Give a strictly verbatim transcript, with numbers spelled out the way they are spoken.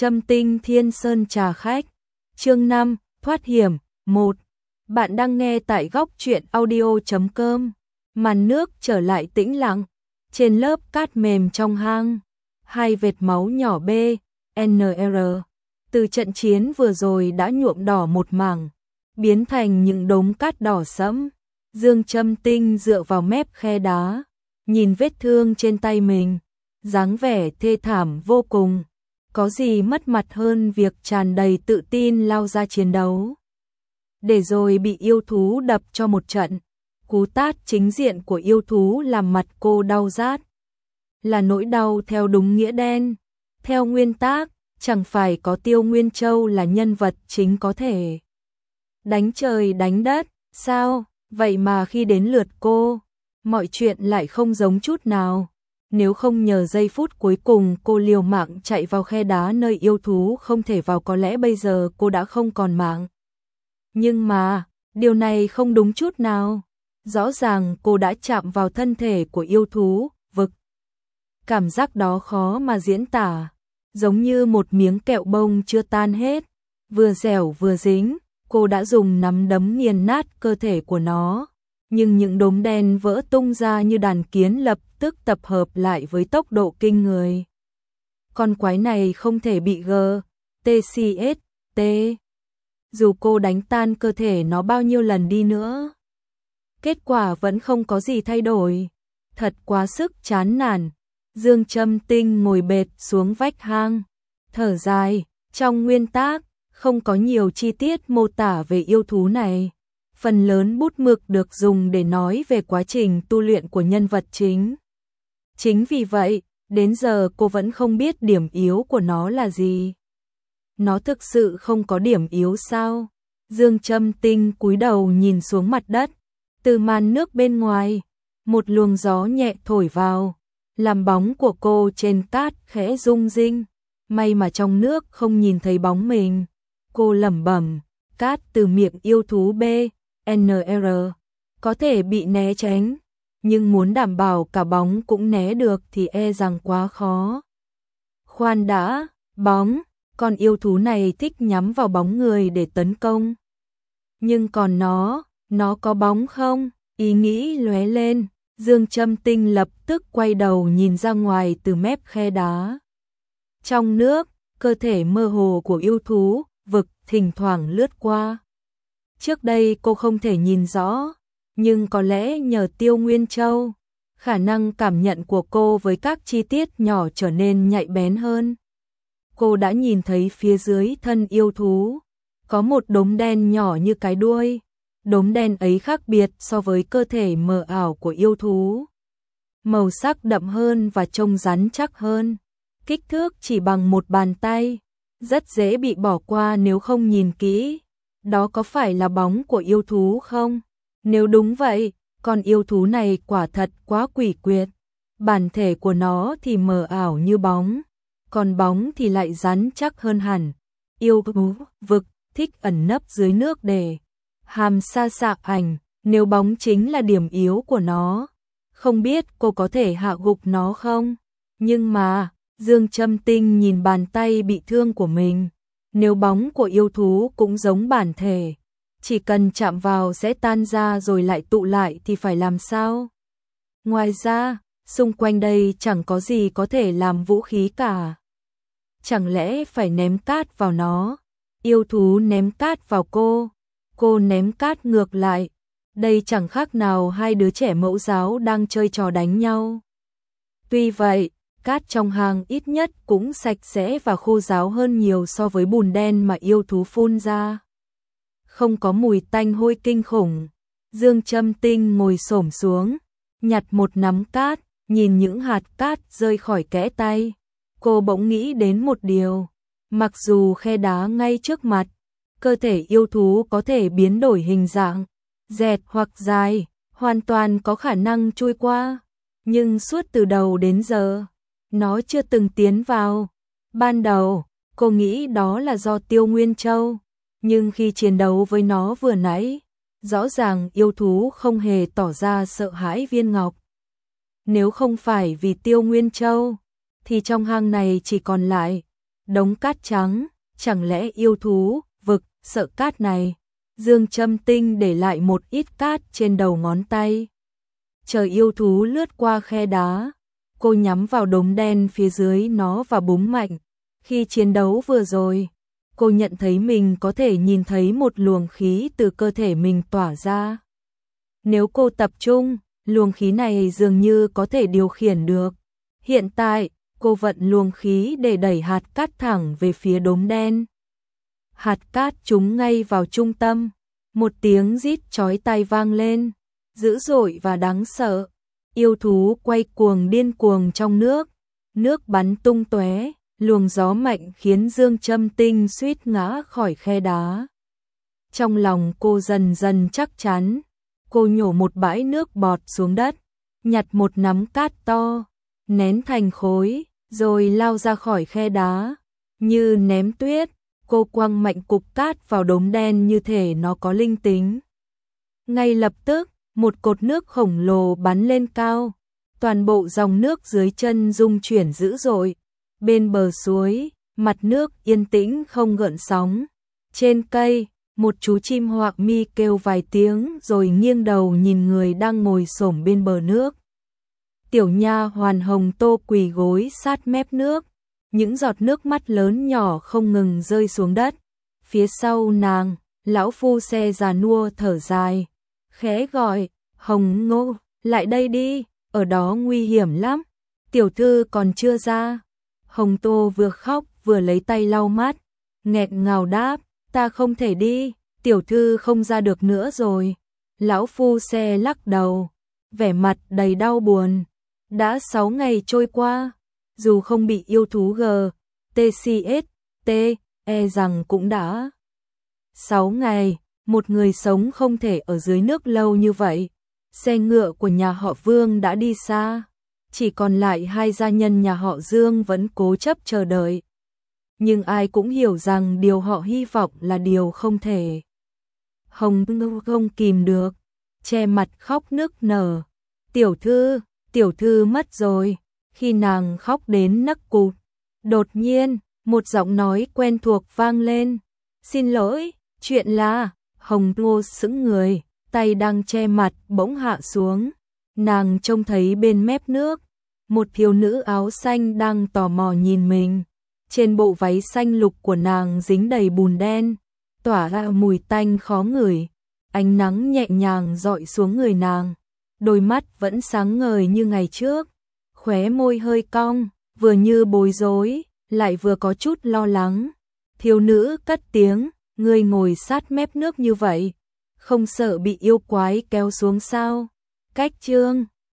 Châm Tinh Thiên Sơn Trà Khách. Chương năm, Thoát Hiểm. một. Bạn đang nghe tại góc truyện audio chấm com. Màn nước trở lại tĩnh lặng. Trên lớp cát mềm trong hang, hai vệt máu nhỏ B, N R từ trận chiến vừa rồi đã nhuộm đỏ một mảng, biến thành những đống cát đỏ sẫm. Dương Châm Tinh dựa vào mép khe đá, nhìn vết thương trên tay mình, dáng vẻ thê thảm vô cùng. Có gì mất mặt hơn việc tràn đầy tự tin lao ra chiến đấu, để rồi bị yêu thú đập cho một trận. Cú tát chính diện của yêu thú làm mặt cô đau rát. Là nỗi đau theo đúng nghĩa đen. Theo nguyên tác, chẳng phải có Tiêu Nguyên Châu là nhân vật chính có thể đánh trời đánh đất, sao? Vậy mà khi đến lượt cô, mọi chuyện lại không giống chút nào. Nếu không nhờ giây phút cuối cùng cô liều mạng chạy vào khe đá nơi yêu thú không thể vào, có lẽ bây giờ cô đã không còn mạng. Nhưng mà, điều này không đúng chút nào. Rõ ràng cô đã chạm vào thân thể của yêu thú, vực. Cảm giác đó khó mà diễn tả, giống như một miếng kẹo bông chưa tan hết, vừa dẻo vừa dính. Cô đã dùng nắm đấm nghiền nát cơ thể của nó, nhưng những đốm đen vỡ tung ra như đàn kiến lập tức tập hợp lại với tốc độ kinh người. Con quái này không thể bị G, T C S, T. Dù cô đánh tan cơ thể nó bao nhiêu lần đi nữa, kết quả vẫn không có gì thay đổi. Thật quá sức chán nản. Dương Châm Tinh ngồi bệt xuống vách hang, thở dài. Trong nguyên tác, không có nhiều chi tiết mô tả về yêu thú này. Phần lớn bút mực được dùng để nói về quá trình tu luyện của nhân vật chính. Chính vì vậy, đến giờ cô vẫn không biết điểm yếu của nó là gì. Nó thực sự không có điểm yếu sao? Dương Châm Tinh cúi đầu nhìn xuống mặt đất. Từ màn nước bên ngoài, một luồng gió nhẹ thổi vào, làm bóng của cô trên cát khẽ rung rinh. May mà trong nước không nhìn thấy bóng mình. Cô lẩm bẩm, cát từ miệng yêu thú B, N R có thể bị né tránh, nhưng muốn đảm bảo cả bóng cũng né được thì e rằng quá khó. Khoan đã, bóng, con yêu thú này thích nhắm vào bóng người để tấn công. Nhưng còn nó, nó có bóng không? Ý nghĩ lóe lên, Dương Châm Tinh lập tức quay đầu nhìn ra ngoài từ mép khe đá. Trong nước, cơ thể mơ hồ của yêu thú vực thỉnh thoảng lướt qua. Trước đây cô không thể nhìn rõ, nhưng có lẽ nhờ Tiêu Nguyên Châu, khả năng cảm nhận của cô với các chi tiết nhỏ trở nên nhạy bén hơn. Cô đã nhìn thấy phía dưới thân yêu thú có một đốm đen nhỏ như cái đuôi. Đốm đen ấy khác biệt so với cơ thể mờ ảo của yêu thú. Màu sắc đậm hơn và trông rắn chắc hơn. Kích thước chỉ bằng một bàn tay, rất dễ bị bỏ qua nếu không nhìn kỹ. Đó có phải là bóng của yêu thú không? Nếu đúng vậy, con yêu thú này quả thật quá quỷ quyệt. Bản thể của nó thì mờ ảo như bóng, còn bóng thì lại rắn chắc hơn hẳn. Yêu thú vực thích ẩn nấp dưới nước để hàm sa sạc ảnh. Nếu bóng chính là điểm yếu của nó, không biết cô có thể hạ gục nó không? Nhưng mà Dương Châm Tinh nhìn bàn tay bị thương của mình. Nếu bóng của yêu thú cũng giống bản thể, chỉ cần chạm vào sẽ tan ra rồi lại tụ lại thì phải làm sao? Ngoài ra, xung quanh đây chẳng có gì có thể làm vũ khí cả. Chẳng lẽ phải ném cát vào nó? Yêu thú ném cát vào cô, cô ném cát ngược lại. Đây chẳng khác nào hai đứa trẻ mẫu giáo đang chơi trò đánh nhau. Tuy vậy, cát trong hang ít nhất cũng sạch sẽ và khô ráo hơn nhiều so với bùn đen mà yêu thú phun ra. Không có mùi tanh hôi kinh khủng. Dương Châm Tinh ngồi xổm xuống, nhặt một nắm cát, nhìn những hạt cát rơi khỏi kẽ tay. Cô bỗng nghĩ đến một điều. Mặc dù khe đá ngay trước mặt, cơ thể yêu thú có thể biến đổi hình dạng, dẹt hoặc dài, hoàn toàn có khả năng chui qua. Nhưng suốt từ đầu đến giờ, nó chưa từng tiến vào. Ban đầu, cô nghĩ đó là do Tiêu Nguyên Châu, nhưng khi chiến đấu với nó vừa nãy, rõ ràng yêu thú không hề tỏ ra sợ hãi viên ngọc. Nếu không phải vì Tiêu Nguyên Châu, thì trong hang này chỉ còn lại đống cát trắng, chẳng lẽ yêu thú, vực, sợ cát này. Dương Châm Tinh để lại một ít cát trên đầu ngón tay. Chờ yêu thú lướt qua khe đá, cô nhắm vào đống đen phía dưới nó và búng mạnh. Khi chiến đấu vừa rồi, cô nhận thấy mình có thể nhìn thấy một luồng khí từ cơ thể mình tỏa ra. Nếu cô tập trung, luồng khí này dường như có thể điều khiển được. Hiện tại, cô vận luồng khí để đẩy hạt cát thẳng về phía đống đen. Hạt cát trúng ngay vào trung tâm, một tiếng rít chói tai vang lên, dữ dội và đáng sợ. Yêu thú quay cuồng điên cuồng trong nước, nước bắn tung tóe, luồng gió mạnh khiến Dương Châm Tinh suýt ngã khỏi khe đá. Trong lòng cô dần dần chắc chắn, cô nhổ một bãi nước bọt xuống đất, nhặt một nắm cát to, nén thành khối, rồi lao ra khỏi khe đá. Như ném tuyết, cô quăng mạnh cục cát vào đống đen như thể nó có linh tính. Ngay lập tức, một cột nước khổng lồ bắn lên cao, toàn bộ dòng nước dưới chân rung chuyển dữ dội. Bên bờ suối, mặt nước yên tĩnh không gợn sóng. Trên cây, một chú chim hoạc mi kêu vài tiếng rồi nghiêng đầu nhìn người đang ngồi xổm bên bờ nước. Tiểu nha hoàn Hồng Tô quỳ gối sát mép nước, những giọt nước mắt lớn nhỏ không ngừng rơi xuống đất. Phía sau nàng, lão phu xe già nua thở dài, khẽ gọi, Hồng Ngô, lại đây đi, ở đó nguy hiểm lắm, tiểu thư còn chưa ra. Hồng Tô vừa khóc vừa lấy tay lau mắt, nghẹn ngào đáp, ta không thể đi, tiểu thư không ra được nữa rồi. Lão phu xe lắc đầu, vẻ mặt đầy đau buồn. Đã sáu ngày trôi qua, dù không bị yêu thú G, T C S, T, e rằng cũng đã sáu ngày, một người sống không thể ở dưới nước lâu như vậy. Xe ngựa của nhà họ Vương đã đi xa, chỉ còn lại hai gia nhân nhà họ Dương vẫn cố chấp chờ đợi. Nhưng ai cũng hiểu rằng điều họ hy vọng là điều không thể. Hồng Ngô không kìm được, che mặt khóc nức nở. Tiểu thư, tiểu thư mất rồi. Khi nàng khóc đến nấc cụt, đột nhiên, một giọng nói quen thuộc vang lên. Xin lỗi, chuyện là, Hồng Ngô sững người, tay đang che mặt bỗng hạ xuống. Nàng trông thấy bên mép nước, một thiếu nữ áo xanh đang tò mò nhìn mình. Trên bộ váy xanh lục của nàng dính đầy bùn đen, tỏa ra mùi tanh khó ngửi. Ánh nắng nhẹ nhàng dọi xuống người nàng, đôi mắt vẫn sáng ngời như ngày trước. Khóe môi hơi cong, vừa như bối rối, lại vừa có chút lo lắng. Thiếu nữ cất tiếng, ngươi ngồi sát mép nước như vậy, không sợ bị yêu quái kéo xuống sao? Cách chương